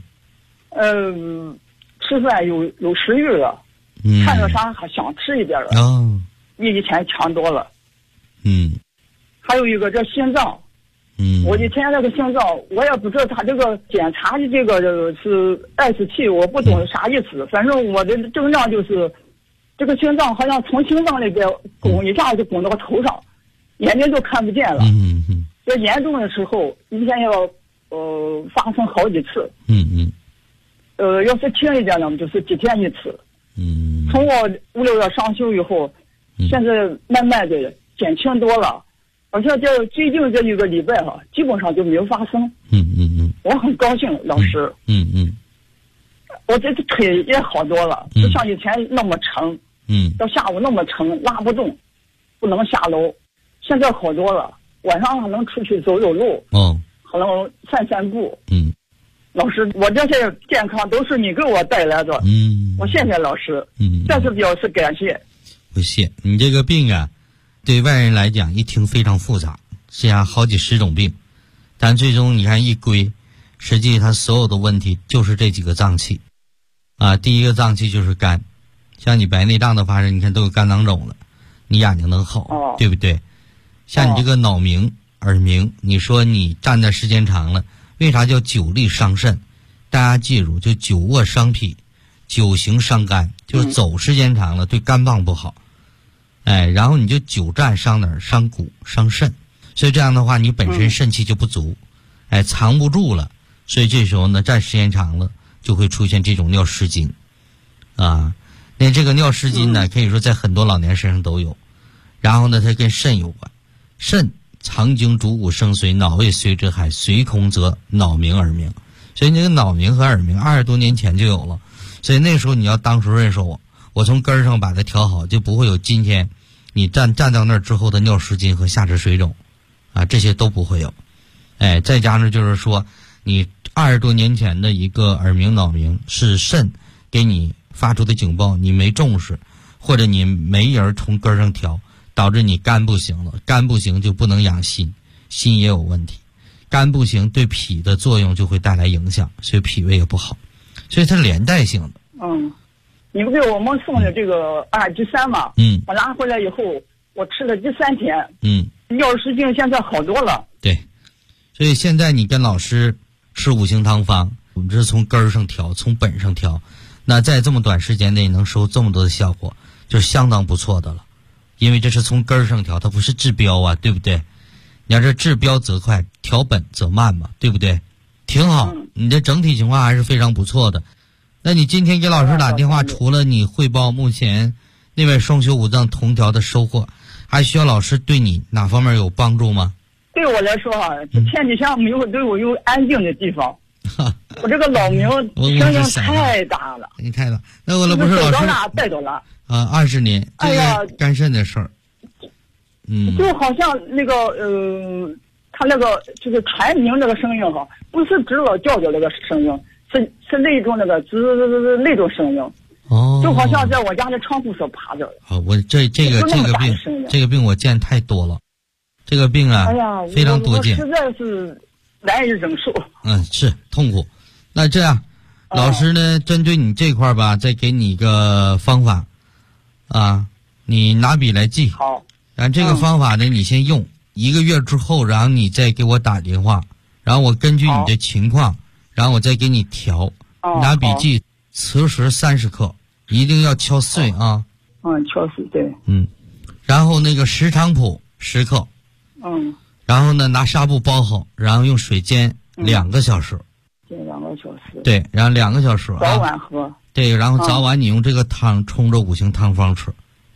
Speaker 6: 吃饭有食欲了，看着啥还想吃一点了，比以前强多了，还有一个这心脏，我以前那个心脏我也不知道他这个检查的这个是27，我不懂啥意思，反正我的症状就是这个心脏好像从心脏那边拱一下就拱到头上，眼睛就看不见了，这严重的时候一天要发生好几次，要是轻一点呢就是几天一次，从我5、6月上休以后，现在慢慢的减轻多了，而且这最近这1个礼拜基本上就没有发生，我很高兴，老师，我这腿也好多了，不像以前那么沉，到下午那么沉拉不动，不能下楼，现在好多了，晚上还能出去走走路，还能散散步，老师，我这些健康都是你给我带来的，我谢谢老师，再次表示感谢。
Speaker 3: 不谢，你这个病啊，对外人来讲一听非常复杂，是呀，好几10种病，但最终你看一归，实际它所有的问题就是这几个脏器，第一个脏器就是肝，像你白内障的发生，你看都有肝囊肿了，你眼睛能好，对不对？像你这个脑鸣、耳鸣，你说你站的时间长了。为啥叫久立伤肾？大家记住，就久卧伤脾，久行伤肝，就是走时间长了对肝脏不好。然后你就久站伤哪儿？伤骨、伤肾。所以这样的话，你本身肾气就不足，藏不住了。所以这时候呢，站时间长了就会出现这种尿失禁，那这个尿失禁呢，可以说在很多老年身上都有。然后呢，它跟肾有关，肾。藏精主骨生髓，脑胃髓之海，髓空则脑鸣耳鸣。所以那个脑鸣和耳鸣20多年前就有了，所以那时候你要当时认识我从根上把它调好，就不会有今天你站到那儿之后的尿失禁和下肢水肿这些都不会有。再加上就是说你20多年前的一个耳鸣脑鸣是肾给你发出的警报，你没重视，或者你没人从根上调，导致你肝不行了，肝不行就不能养心，心也有问题，肝不行对脾的作用就会带来影响，所以脾胃也不好，所以它连带性的。
Speaker 6: 你不给我们送的这个2G3嘛？我拿回来以后，我吃了第3天，尿失禁现在好多了。
Speaker 3: 对，所以现在你跟老师吃5行汤方，我们这是从根上调，从本上调，那在这么短时间内能收这么多的效果，就是相当不错的了。因为这是从根上调，它不是治标啊，对不对？你要是治标则快，调本则慢嘛，对不对？挺好，你的整体情况还是非常不错的。那你今天给老师打电话，除了你汇报目前内外双修5脏同调的收获，还需要老师对你哪方面有帮助吗？
Speaker 6: 对我来说天底下没有对我有安静的地方。我这个老鸣声音太大了，
Speaker 3: 你太大。那我不是老师
Speaker 6: 走到哪带到哪。
Speaker 3: 20年，这个肝肾的事儿，
Speaker 6: 就好像那个他那个就是蝉鸣那个声音不是直了叫的那个声音，是那种那个那种声音，就好像在我家的窗户上爬着。
Speaker 3: 我这个病我见太多了，这个病非常多见，
Speaker 6: 实在是难以忍受。
Speaker 3: 是痛苦。那这样，老师呢，针对你这块吧，再给你一个方法。你拿笔来记。
Speaker 6: 好。
Speaker 3: 然后这个方法呢，你先用1个月之后，然后你再给我打电话，然后我根据你的情况，然后我再给你调。拿笔记，磁石30克，一定要敲碎啊。
Speaker 6: 敲碎，对。
Speaker 3: 然后那个石菖蒲10克。然后呢，拿纱布包好，然后用水煎2个小时。
Speaker 6: 煎2个小时。
Speaker 3: 对，然后2个小时。
Speaker 6: 早晚喝。
Speaker 3: 对，然后早晚你用这个汤冲着5行汤方吃，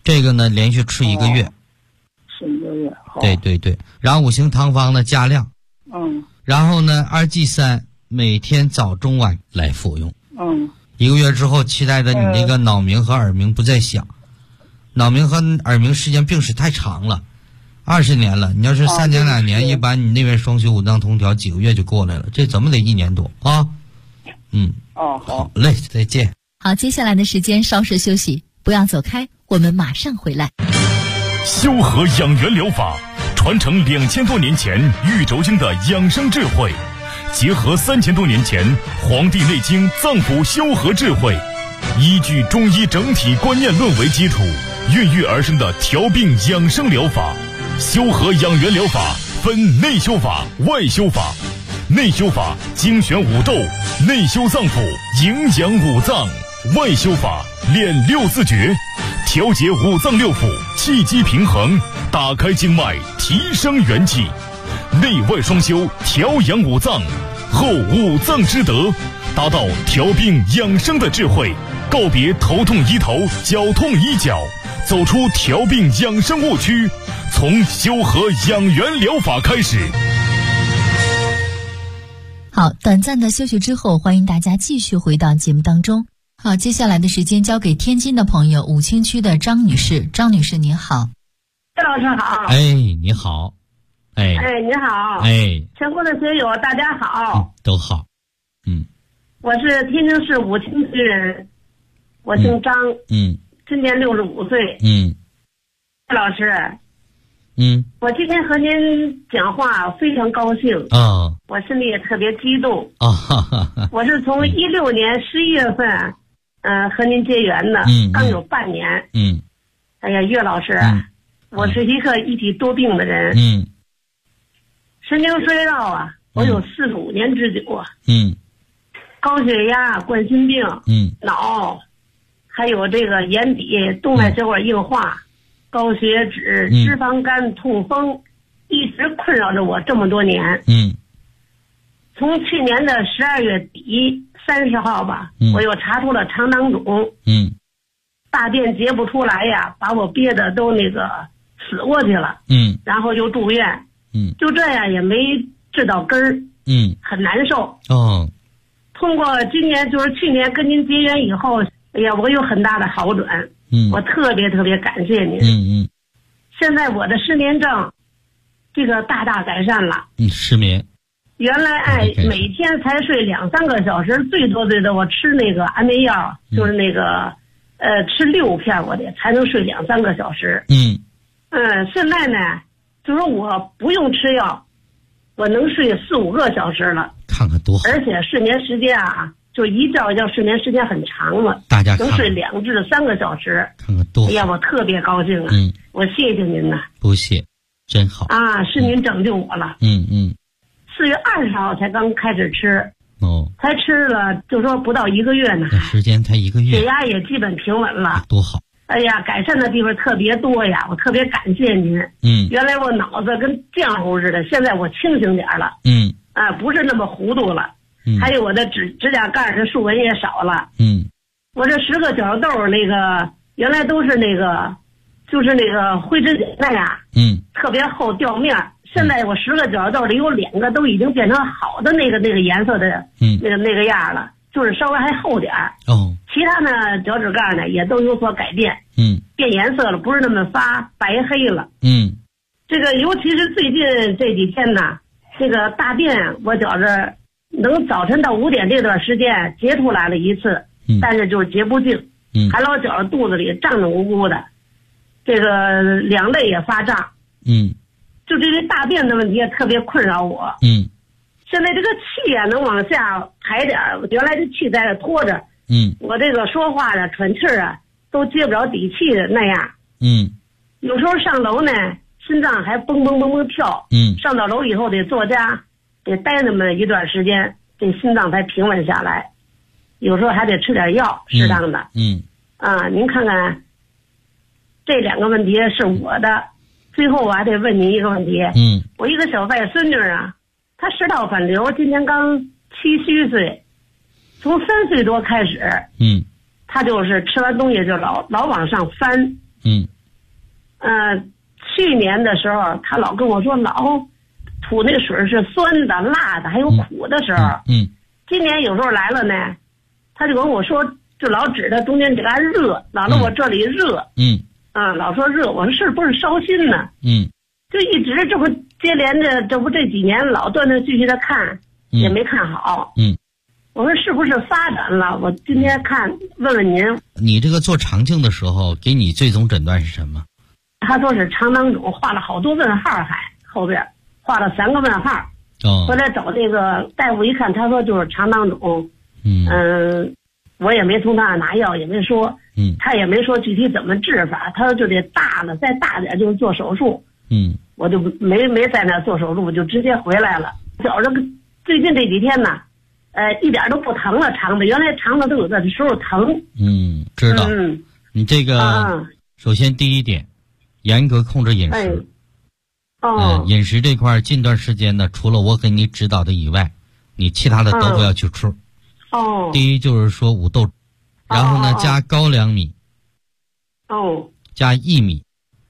Speaker 3: 这个呢连续吃1个月。
Speaker 6: 吃1个月，好。
Speaker 3: 对对对，然后5行汤方呢加量。然后呢2G3每天早中晚来服用。1个月之后，期待着你那个脑鸣和耳鸣不再响。脑鸣和耳鸣时间病史太长了，20年了。你要是3年2年，一般你那边双休五脏通调几个月就过来了，这怎么得1年多啊？好嘞，再见。
Speaker 4: 好，接下来的时间稍事休息，不要走开，我们马上回来。
Speaker 1: 修和养元疗法传承2000多年前玉轴经的养生智慧，结合3000多年前《黄帝内经》脏腑修和智慧，依据中医整体观念论为基础，孕育而生的调病养生疗法。修和养元疗法分内修法、外修法。内修法精选五斗，内修脏腑，营养五脏；外修法练6字诀，调节五脏六腑，气机平衡，打开经脉，提升元气。内外双修，调养五脏，后五脏之德，达到调病养生的智慧。告别头痛医头，脚痛医脚，走出调病养生误区，从修和养元疗法开始。
Speaker 4: 好，短暂的休息之后，欢迎大家继续回到节目当中。好，接下来的时间交给天津的朋友，武清区的张女士。张女士您好。
Speaker 5: 谢老师好。
Speaker 3: 你好。
Speaker 5: 你好。全国的学友大家好。
Speaker 3: 都好。
Speaker 5: 我是天津市武清区人，我姓张。今年65岁。谢老师。我今天和您讲话非常高兴我心里也特别激动我是从16年11月份和您结缘的刚有半年哎呀岳老师我是一个一体多病的人神经衰弱我有45年之久高血压、冠心病脑还有这个眼底动脉血管硬化高血脂、脂肪肝、痛风，一直困扰着我这么多年。从去年的12月底30号吧，我又查出了肠囊肿。大便结不出来呀，把我憋得都那个死过去了。然后又住院。就这样也没治到根儿。很难受。通过今年就是去年跟您结缘以后，哎呀，我有很大的好转。我特别特别感谢您。现在我的失眠症，这个大大改善了。
Speaker 3: 失眠。
Speaker 5: 原来每天才睡2-3个小时，最多我吃那个安眠药，就是那个吃6片我得才能睡2-3个小时。现在呢，就是我不用吃药，我能睡4-5个小时了。
Speaker 3: 看看多好。
Speaker 5: 而且睡眠时间就一觉一觉睡眠时间很长了，
Speaker 3: 大家看
Speaker 5: 能睡2至3个小时。
Speaker 3: 看看多好。
Speaker 5: 哎呀，我特别高兴我谢谢您呐。
Speaker 3: 不谢，真好
Speaker 5: 是您拯救我了。4月20号才刚开始吃才吃了就说不到1个月呢，
Speaker 3: 时间才1个月，
Speaker 5: 血压也基本平稳了。
Speaker 3: 多好。
Speaker 5: 哎呀，改善的地方特别多呀，我特别感谢您。原来我脑子跟浆糊似的，现在我清醒点了。不是那么糊涂了。还有我的指甲盖的竖纹也少了。我这10个角豆那个原来都是那个就是那个灰指甲那样特别厚掉面，现在我10个角豆里有2个都已经变成好的那个颜色的那个样了，就是稍微还厚点其他呢脚趾盖呢也都有所改变变颜色了，不是那么发白黑了。这个尤其是最近这几天呢，这个大便我觉着能早晨到5点这段时间结出来了一次，但是就是结不净，还老觉着肚子里胀胀鼓鼓的，这个两肋也发胀，就这个大便的问题也特别困扰我。现在这个气也能往下排点，原来这气在这拖着，我这个说话喘气都接不着底气的那样。有时候上楼呢，心脏还蹦蹦蹦蹦跳。上到楼以后得坐家。得待那么一段时间，这心脏才平稳下来。有时候还得吃点药，适当的。您看看，这2个问题是我的。最后我还得问您一个问题。我一个小外孙女她食道反流，今年刚7虚岁，从3岁多开始，她就是吃完东西就老往上翻。 去年的时候，他老跟我说老吐那个水是酸的、辣的，还有苦的时候。今年有时候来了呢，他就跟我说，就老指着中间这嘎热，老了我这里热。老说热，我说是不是烧心呢？就一直这不接连着，这不这几年老断断续续的看，也没看好。我说是不是发展了？我今天看问问您。
Speaker 3: 你这个做肠镜的时候，给你最终诊断是什么？
Speaker 5: 他说是肠囊肿，画了好多问号，还后边画了3个问号。后来找这个大夫一看，他说就是肠囊肿。我也没从他那拿药，也没说。他也没说具体怎么治法，他说就得大了，再大点就是做手术。我就没在那做手术，我就直接回来了。觉着最近这几天呢，一点都不疼了，肠子原来肠子都有的时候疼。
Speaker 3: 知道。你这个首先第一点，严格控制饮食。饮食这块近段时间呢，除了我给你指导的以外，你其他的都不要去吃。第一就是说五豆，然后呢加高粱米。加薏米。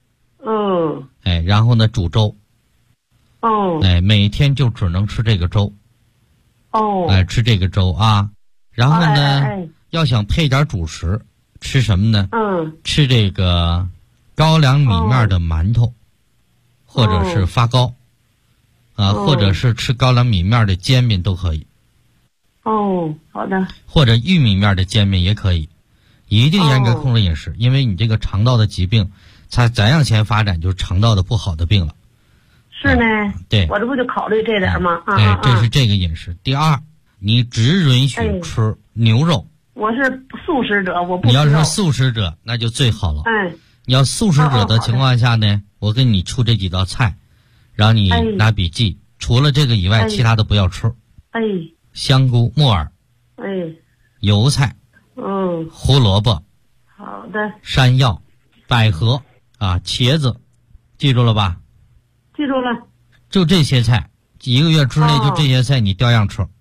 Speaker 3: 然后呢煮粥。每天就只能吃这个粥。吃这个粥啊，然后呢，要想配点主食，吃什么呢？吃这个高粱米面的馒头，或者是发糕，或者是吃高粱米面的煎饼都可以。
Speaker 5: 好的。
Speaker 3: 或者玉米面的煎饼也可以，一定严格控制饮食，因为你这个肠道的疾病，它再向前发展就是肠道的不好的病了。
Speaker 5: 是呢。
Speaker 3: 对。
Speaker 5: 我这不就考虑这点吗？
Speaker 3: 这是这个饮食。第二，你只允许吃牛肉。
Speaker 5: 我是素食者，我不吃肉。
Speaker 3: 你要是素食者，那就最好了。你要素食者的情况下呢，我给你出这几道菜，让你拿笔记。除了这个以外，其他的不要吃。香菇、木耳。油菜。胡萝卜。
Speaker 5: 好的。
Speaker 3: 山药、百合茄子，记住了吧？
Speaker 5: 记住了。
Speaker 3: 就这些菜，1个月之内就这些菜你照样吃。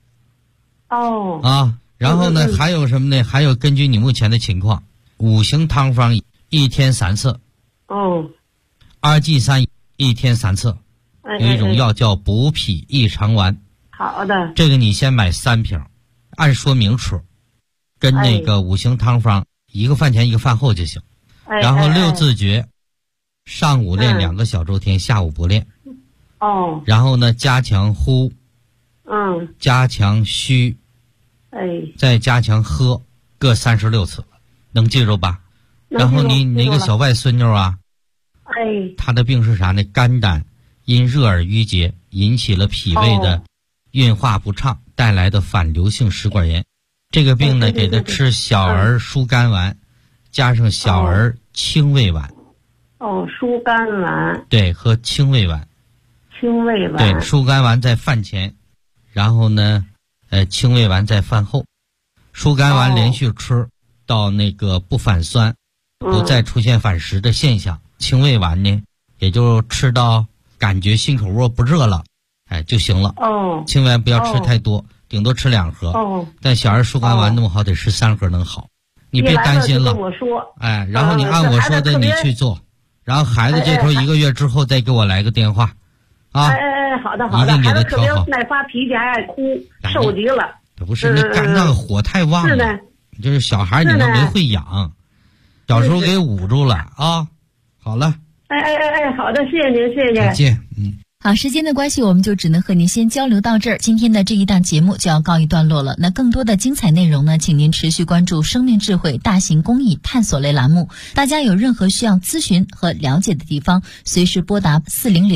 Speaker 3: 然后呢，还有什么呢？还有根据你目前的情况，5行汤方1天3次。2剂31天3次。有一种药叫补脾益肠丸。
Speaker 5: 好的。
Speaker 3: 这个你先买3瓶，按说明吃，跟那个5行汤方1个饭前1个饭后就行。然后6字诀，上午练2个小周天，下午不练。然后呢，加强呼。加强虚。再加强喝，各36次，能记住吧？然后你那个小外孙女啊，她的病是啥呢？肝胆因热而淤结，引起了脾胃的运化不畅，带来的反流性食管炎。这个病呢，给她吃小儿疏肝丸，加上小儿清胃丸。
Speaker 5: 疏肝丸。
Speaker 3: 对，和清胃丸。
Speaker 5: 清胃丸。
Speaker 3: 对，疏肝丸在饭前，然后呢，清胃丸在饭后。疏肝丸连续吃到那个不反酸，不再出现反食的现象。清胃丸呢，也就吃到感觉心口窝不热了，就行了。清胃丸不要吃太多，顶多吃2盒。但小儿疏肝丸那么好，得吃3盒能好。你别担心了。然后你按我说的你去做，然后孩子这头1个月之后再给我来个电话。
Speaker 5: 好的好的。
Speaker 3: 一定给他调好。
Speaker 5: 孩子特别爱发脾气，还爱哭，受极了。
Speaker 3: 不是，那肝脏火太旺了。
Speaker 5: 是的。
Speaker 3: 就是小孩你都没会养，小时候给捂住了啊。好了。
Speaker 5: 好的，谢谢您，谢谢。
Speaker 3: 再见。
Speaker 4: 好，时间的关系，我们就只能和您先交流到这儿。今天的这一档节目就要告一段落了。那更多的精彩内容呢，请您持续关注生命智慧大型公益探索类栏目。大家有任何需要咨询和了解的地方，随时拨打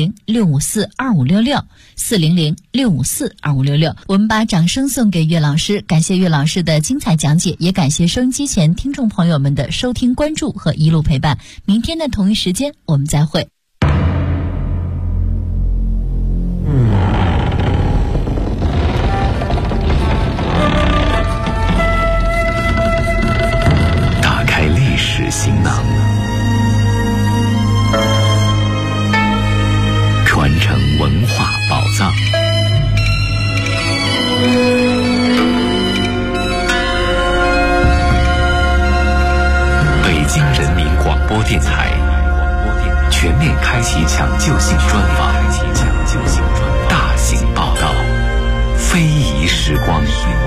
Speaker 4: 400-654-2566 400-654-2566。我们把掌声送给岳老师，感谢岳老师的精彩讲解，也感谢收音机前听众朋友们的收听关注和一路陪伴。明天的同一时间我们再会。
Speaker 1: 打开历史行囊，传承文化宝藏。北京人民广播电台
Speaker 7: 全面开启抢救性专访，大型报道，非遗时光。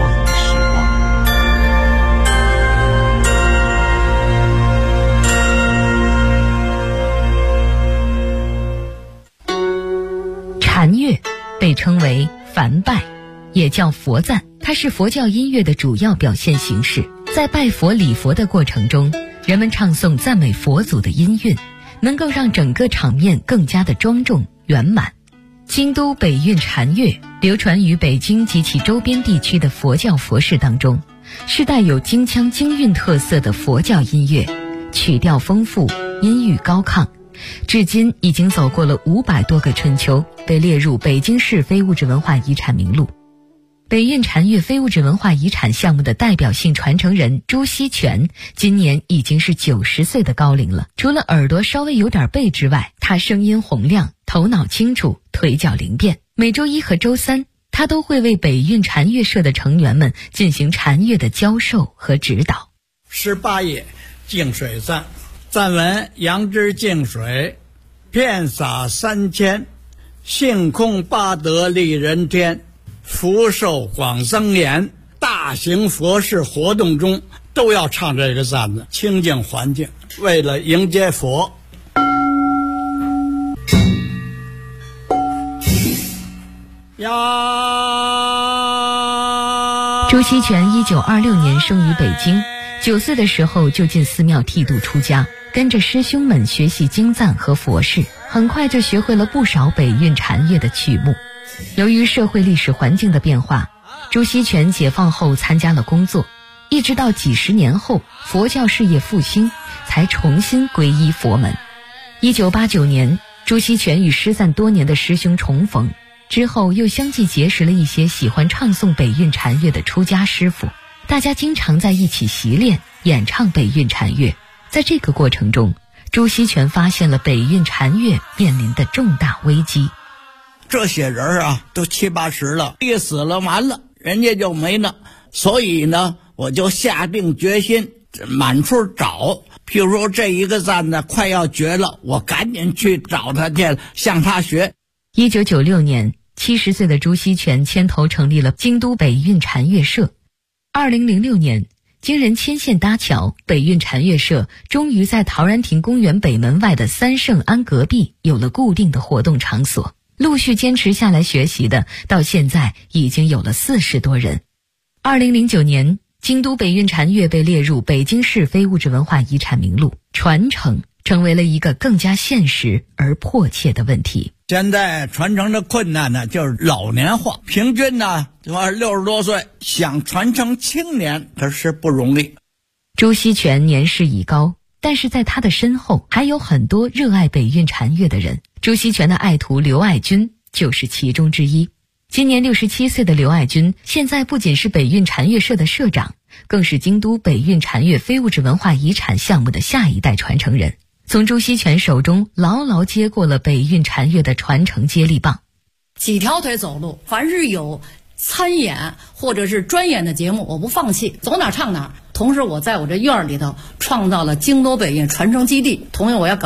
Speaker 4: 禅乐被称为梵拜，也叫佛赞，它是佛教音乐的主要表现形式。在拜佛礼佛的过程中，人们唱诵赞美佛祖的音韵，能够让整个场面更加的庄重圆满。京都北韵禅乐流传于北京及其周边地区的佛教佛事当中，是带有京腔京韵特色的佛教音乐，曲调丰富，音域高亢，至今已经走过了500多个春秋，被列入北京市非物质文化遗产名录。北韵禅乐非物质文化遗产项目的代表性传承人朱锡全今年已经是90岁的高龄了。除了耳朵稍微有点背之外，他声音洪亮，头脑清楚，腿脚灵便。每周一和周三，他都会为北韵禅乐社的成员们进行禅乐的教授和指导。
Speaker 8: 18页净水赞，赞文：杨枝净水，遍洒3000，性空八德利人天，福寿广增延。大型佛事活动中都要唱这个赞子，清净环境，为了迎接佛。
Speaker 4: 朱锡全1926年生于北京，9岁的时候就进寺庙剃度出家，跟着师兄们学习经赞和佛事，很快就学会了不少北韵禅乐的曲目。由于社会历史环境的变化，朱锡全解放后参加了工作，一直到几十年后佛教事业复兴，才重新皈依佛门。1989年，朱锡全与失散多年的师兄重逢，之后又相继结识了一些喜欢唱诵北韵禅乐的出家师傅，大家经常在一起习练演唱北韵禅乐。在这个过程中，朱锡全发现了北韵禅乐面临的重大危机。
Speaker 8: 这些人啊，都70、80了，一死了完了，人家就没了。所以呢，我就下定决心满处找。譬如说这一个赞呢快要绝了，我赶紧去找他去，向他学。
Speaker 4: 1996年，70岁的朱锡全牵头成立了京都北韵禅乐社。2006年，经人牵线搭桥，北韵禅乐社终于在陶然亭公园北门外的三圣庵隔壁有了固定的活动场所。陆续坚持下来学习的，到现在已经有了40多人。2009年，京都北韵禅乐被列入北京市非物质文化遗产名录，传承成为了一个更加现实而迫切的问题。
Speaker 8: 现在传承的困难呢，就是老年化，平均呢60多岁，想传承青年可是不容易。
Speaker 4: 朱锡全年事已高，但是在他的身后还有很多热爱北韵禅乐的人。朱锡全的爱徒刘爱军就是其中之一。今年67岁的刘爱军，现在不仅是北韵禅乐社的社长，更是京都北韵禅乐非物质文化遗产项目的下一代传承人，从朱锡全手中牢牢接过了北韵禅乐的传承接力棒。
Speaker 9: 几条腿走路，凡是有参演或者是专演的节目，我不放弃，走哪唱哪。同时我在我这院里头创造了京都北韵传承基地，同样我要搞